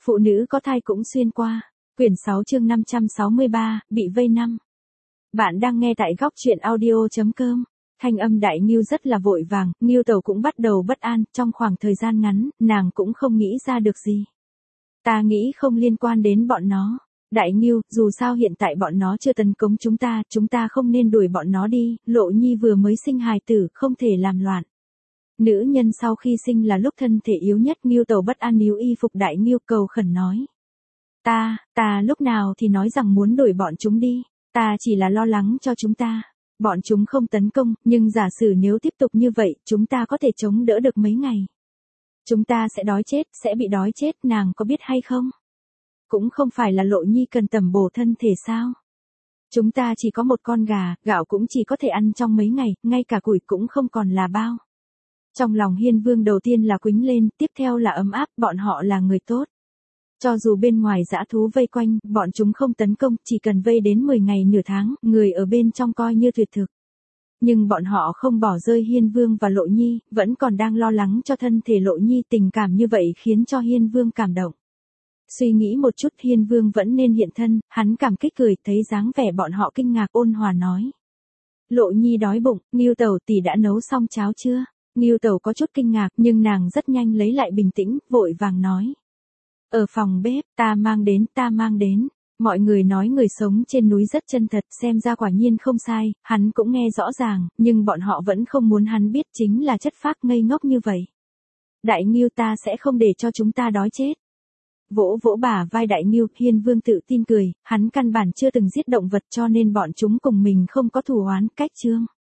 Phụ nữ có thai cũng xuyên qua. Quyển 6 chương 563, bị vây 5. Bạn đang nghe tại góc truyện audio.com. Thanh âm Đại Ngưu rất là vội vàng, Ngưu Tẩu cũng bắt đầu bất an, trong khoảng thời gian ngắn, nàng cũng không nghĩ ra được gì. Ta nghĩ không liên quan đến bọn nó. Đại Ngưu, dù sao hiện tại bọn nó chưa tấn công chúng ta không nên đuổi bọn nó đi, Lộ Nhi vừa mới sinh hài tử, không thể làm loạn. Nữ nhân sau khi sinh là lúc thân thể yếu nhất, Ngưu Tẩu bất an níu y phục Đại Ngưu cầu khẩn nói. Ta lúc nào thì nói rằng muốn đuổi bọn chúng đi, ta chỉ là lo lắng cho chúng ta. Bọn chúng không tấn công, nhưng giả sử nếu tiếp tục như vậy, chúng ta có thể chống đỡ được mấy ngày. Chúng ta sẽ đói chết, sẽ bị đói chết, nàng có biết hay không? Cũng không phải là Lộ Nhi cần tẩm bổ thân thể sao? Chúng ta chỉ có một con gà, gạo cũng chỉ có thể ăn trong mấy ngày, ngay cả củi cũng không còn là bao. Trong lòng Hiên Vương đầu tiên là quĩnh lên, tiếp theo là ấm áp, bọn họ là người tốt. Cho dù bên ngoài dã thú vây quanh, bọn chúng không tấn công, chỉ cần vây đến 10 ngày nửa tháng, người ở bên trong coi như tuyệt thực. Nhưng bọn họ không bỏ rơi Hiên Vương và Lộ Nhi, vẫn còn đang lo lắng cho thân thể Lộ Nhi, tình cảm như vậy khiến cho Hiên Vương cảm động. Suy nghĩ một chút, Hiên Vương vẫn nên hiện thân, hắn cảm kích cười, thấy dáng vẻ bọn họ kinh ngạc, ôn hòa nói. Lộ Nhi đói bụng, Ngưu Tẩu tỷ đã nấu xong cháo chưa? Ngưu Tẩu có chút kinh ngạc, nhưng nàng rất nhanh lấy lại bình tĩnh, vội vàng nói. Ở phòng bếp, ta mang đến. Mọi người nói người sống trên núi rất chân thật, xem ra quả nhiên không sai, hắn cũng nghe rõ ràng, nhưng bọn họ vẫn không muốn hắn biết chính là chất phác ngây ngốc như vậy. Đại Ngưu, ta sẽ không để cho chúng ta đói chết. Vỗ vỗ bả vai Đại Ngưu, Hiên Vương tự tin cười, hắn căn bản chưa từng giết động vật cho nên bọn chúng cùng mình không có thù oán, cách chương.